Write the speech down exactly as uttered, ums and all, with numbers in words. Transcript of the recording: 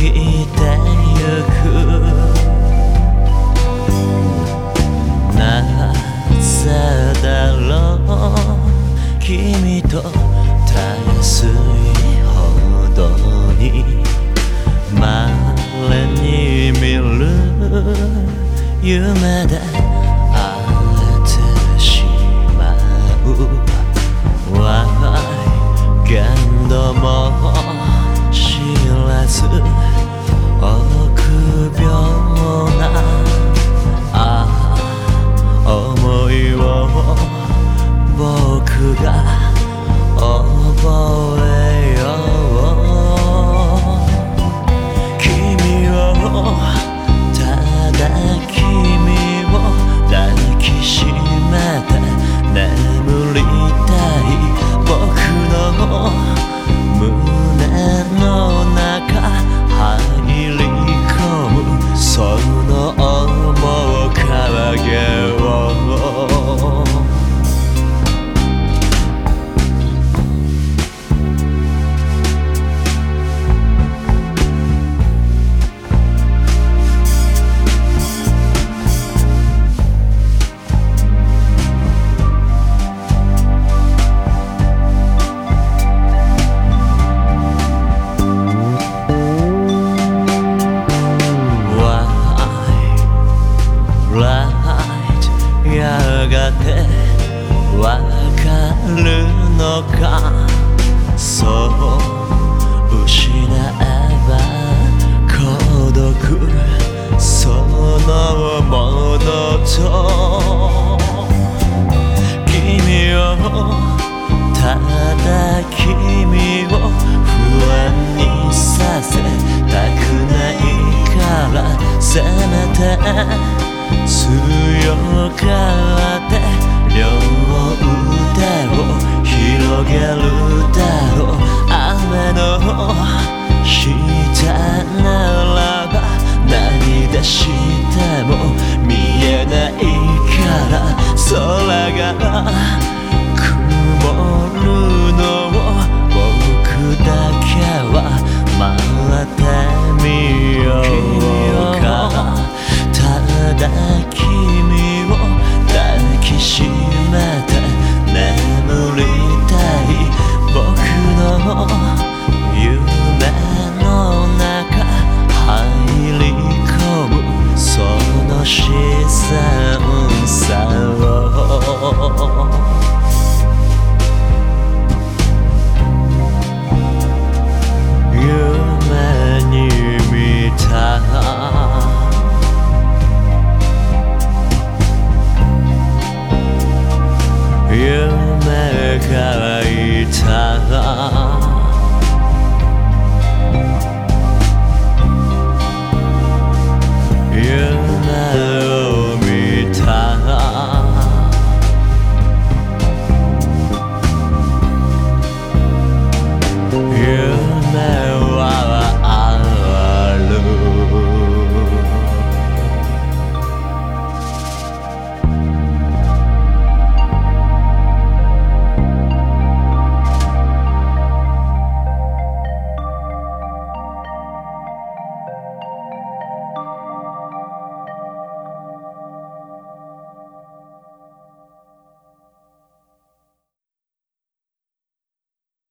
きてゆく。なぜだろう君とたやすいほどに稀に見る夢で荒れてしまう。限度も知らず臆病なああ思いを僕が覚えよう。君をただ君を抱きしめて眠りたい。僕の胸の中入り込むその面影を。やがてわかるのか。そう失えば孤独そのものと。君をただ君を不安にさせたくないからせめて強がって両腕を広げるだろう。雨の下ならば涙しても見えないから空が曇るのを僕だけは待ってみようか。ただ君を抱きしめ